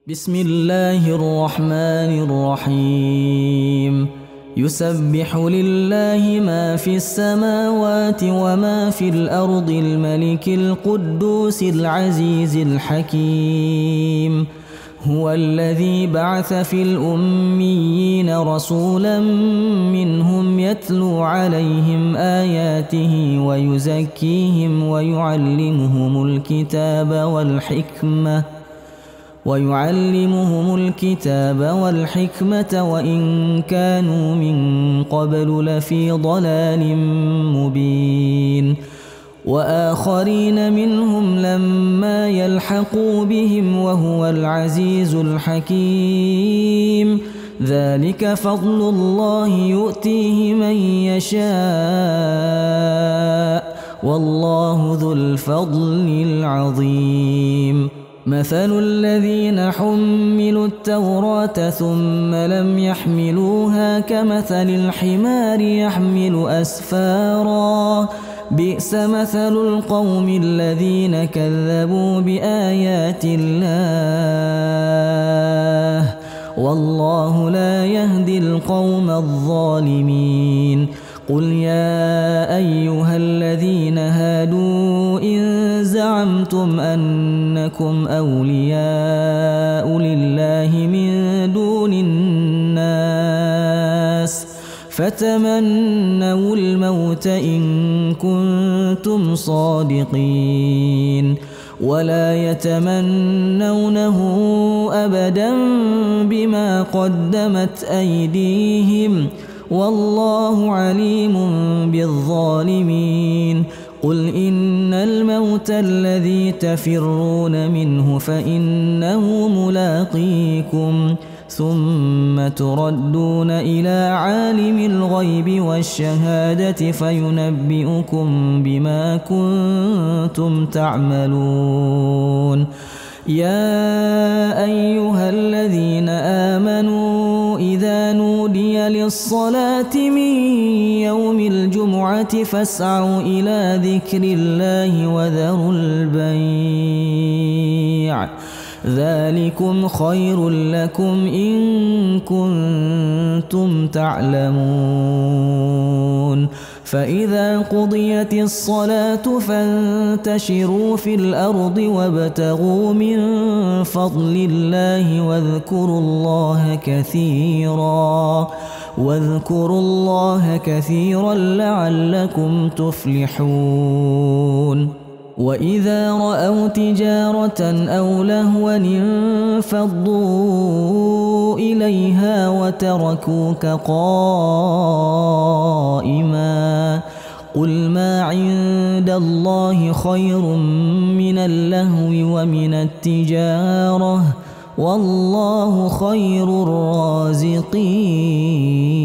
بسم الله الرحمن الرحيم. يسبح لله ما في السماوات وما في الأرض الملك القدوس العزيز الحكيم. هو الذي بعث في الأميين رسولا منهم يتلو عليهم آياته ويزكيهم ويعلمهم الكتاب والحكمة وإن كانوا من قبل لفي ضلال مبين. وآخرين منهم لما يلحقوا بهم وهو العزيز الحكيم. ذلك فضل الله يؤتيه من يشاء والله ذو الفضل العظيم. مثل الذين حملوا التوراة ثم لم يحملوها كمثل الحمار يحمل أسفارا بئس مثل القوم الذين كذبوا بآيات الله والله لا يهدي القوم الظالمين. قل يا أيها الذين هادوا إن زعمتم أنكم أولياء لله من دون الناس فتمنوا الموت إن كنتم صادقين ولا يتمنونه أبدا بما قدمت أيديهم والله عليم بالظالمين. قل إن الموت الذي تفرون منه فإنه ملاقيكم ثم تردون إلى عالم الغيب والشهادة فينبئكم بما كنتم تعملون. يا أيها الذين آمنوا إذا نودي للصلاة من يوم الجمعة فاسعوا إلى ذكر الله وذروا البيع ذلكم خير لكم إن كنتم تعلمون. فإذا قضيت الصلاة فانتشروا في الأرض وابتغوا من فضل الله واذكروا الله كثيرا لعلكم تفلحون. وإذا رأوا تجارة أو لهوا انفضوا إليها وتركوك قائما قل ما عند الله خير من اللهو ومن التجارة والله خير الرازقين.